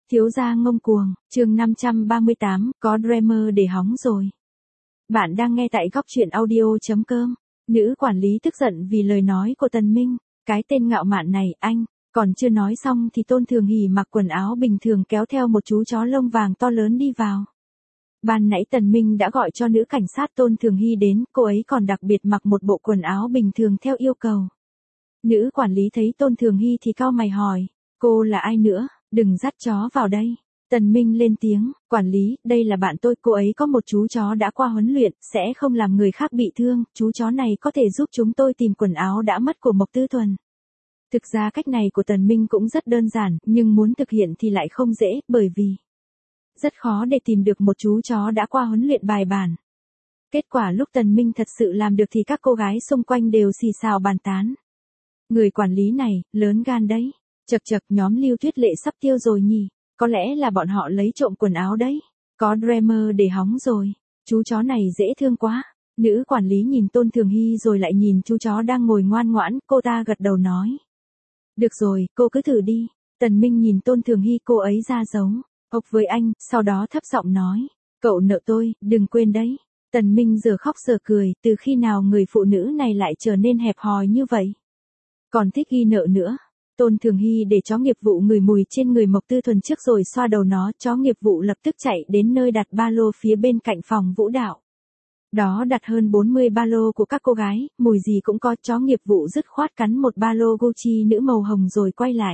Thiếu gia ngông cuồng, chương 538, có Dreamer để hóng rồi. Bạn đang nghe tại góc truyện audio.com. Nữ quản lý tức giận vì lời nói của Tần Minh. Cái tên ngạo mạn này, anh. Còn chưa nói xong thì Tôn Thường Hỷ mặc quần áo bình thường kéo theo một chú chó lông vàng to lớn đi vào. Ban nãy Tần Minh đã gọi cho nữ cảnh sát Tôn Thường Hy đến, cô ấy còn đặc biệt mặc một bộ quần áo bình thường theo yêu cầu. Nữ quản lý thấy Tôn Thường Hy thì cau mày hỏi, cô là ai nữa, đừng dắt chó vào đây. Tần Minh lên tiếng, quản lý, đây là bạn tôi, cô ấy có một chú chó đã qua huấn luyện, sẽ không làm người khác bị thương, chú chó này có thể giúp chúng tôi tìm quần áo đã mất của Mộc Tư Thuần. Thực ra cách này của Tần Minh cũng rất đơn giản, nhưng muốn thực hiện thì lại không dễ, bởi vì rất khó để tìm được một chú chó đã qua huấn luyện bài bản. Kết quả lúc Tần Minh thật sự làm được thì các cô gái xung quanh đều xì xào bàn tán. Người quản lý này, lớn gan đấy. Chậc chậc, nhóm Lưu Tuyết Lệ sắp tiêu rồi nhỉ, có lẽ là bọn họ lấy trộm quần áo đấy. Có Dreamer để hóng rồi, chú chó này dễ thương quá. Nữ quản lý nhìn Tôn Thường Hy rồi lại nhìn chú chó đang ngồi ngoan ngoãn, cô ta gật đầu nói. Được rồi, cô cứ thử đi. Tần Minh nhìn Tôn Thường Hy, cô ấy ra dấu ộc với anh, sau đó thấp giọng nói, cậu nợ tôi, đừng quên đấy. Tần Minh giờ khóc giờ cười, từ khi nào người phụ nữ này lại trở nên hẹp hòi như vậy? Còn thích ghi nợ nữa. Tôn Thường Hy để chó nghiệp vụ ngửi mùi trên người Mộc Tư Thuần trước rồi xoa đầu nó, chó nghiệp vụ lập tức chạy đến nơi đặt ba lô phía bên cạnh phòng vũ đạo. Đó đặt hơn 40 ba lô của các cô gái, mùi gì cũng có, chó nghiệp vụ dứt khoát cắn một ba lô Gucci nữ màu hồng rồi quay lại.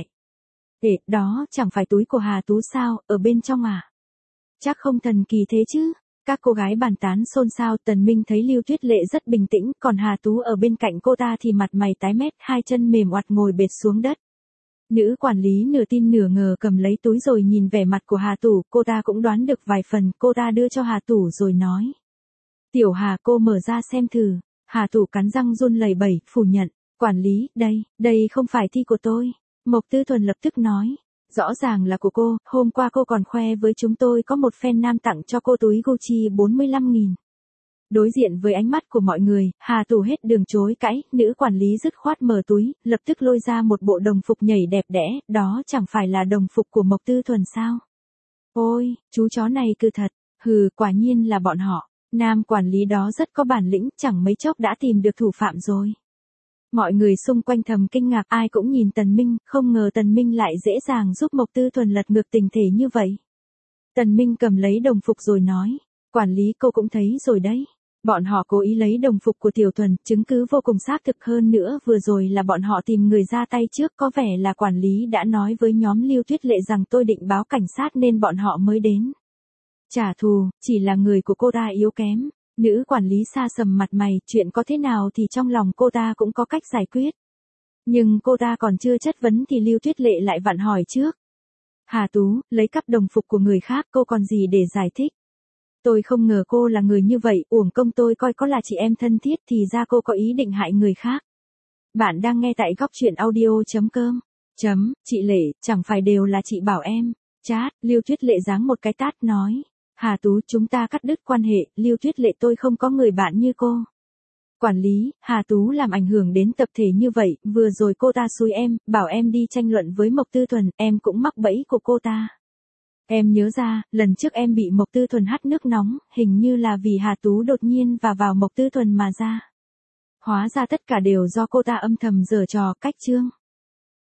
Đó chẳng phải túi của Hà Tú sao, ở bên trong à? Chắc không thần kỳ thế chứ. Các cô gái bàn tán xôn xao. Tần Minh thấy Lưu Tuyết Lệ rất bình tĩnh, còn Hà Tú ở bên cạnh cô ta thì mặt mày tái mét, hai chân mềm oặt ngồi bệt xuống đất. Nữ quản lý nửa tin nửa ngờ cầm lấy túi rồi nhìn vẻ mặt của Hà Tú, cô ta cũng đoán được vài phần, cô ta đưa cho Hà Tú rồi nói. Tiểu Hà, cô mở ra xem thử. Hà Tú cắn răng run lẩy bẩy, phủ nhận. Quản lý, đây không phải thi của tôi. Mộc Tư Thuần lập tức nói. Rõ ràng là của cô, hôm qua cô còn khoe với chúng tôi có một fan nam tặng cho cô túi Gucci 45.000. Đối diện với ánh mắt của mọi người, Hà Tú hết đường chối cãi, nữ quản lý dứt khoát mở túi, lập tức lôi ra một bộ đồng phục nhảy đẹp đẽ, đó chẳng phải là đồng phục của Mộc Tư Thuần sao? Ôi, chú chó này cư thật, hừ, quả nhiên là bọn họ, nam quản lý đó rất có bản lĩnh, chẳng mấy chốc đã tìm được thủ phạm rồi. Mọi người xung quanh thầm kinh ngạc, ai cũng nhìn Tần Minh, không ngờ Tần Minh lại dễ dàng giúp Mộc Tư Thuần lật ngược tình thể như vậy. Tần Minh cầm lấy đồng phục rồi nói, quản lý cô cũng thấy rồi đấy. Bọn họ cố ý lấy đồng phục của Tiểu Thuần, chứng cứ vô cùng xác thực, hơn nữa vừa rồi là bọn họ tìm người ra tay trước, có vẻ là quản lý đã nói với nhóm Lưu Tuyết Lệ rằng tôi định báo cảnh sát nên bọn họ mới đến trả thù, chỉ là người của cô ta yếu kém. Nữ quản lý xa sầm mặt mày, chuyện có thế nào thì trong lòng cô ta cũng có cách giải quyết. Nhưng cô ta còn chưa chất vấn thì Lưu Tuyết Lệ lại vặn hỏi trước. Hà Tú, lấy cắp đồng phục của người khác, cô còn gì để giải thích? Tôi không ngờ cô là người như vậy, uổng công tôi coi có là chị em thân thiết thì ra cô có ý định hại người khác. Bạn đang nghe tại góc truyện audio.com. Chị Lệ, chẳng phải đều là chị bảo em. Chát, Lưu Tuyết Lệ giáng một cái tát nói. Hà Tú, chúng ta cắt đứt quan hệ, Lưu Tuyết Lệ tôi không có người bạn như cô. Quản lý, Hà Tú làm ảnh hưởng đến tập thể như vậy, vừa rồi cô ta xúi em, bảo em đi tranh luận với Mộc Tư Thuần, em cũng mắc bẫy của cô ta. Em nhớ ra, lần trước em bị Mộc Tư Thuần hắt nước nóng, hình như là vì Hà Tú đột nhiên vào Mộc Tư Thuần mà ra. Hóa ra tất cả đều do cô ta âm thầm giở trò, cách chương.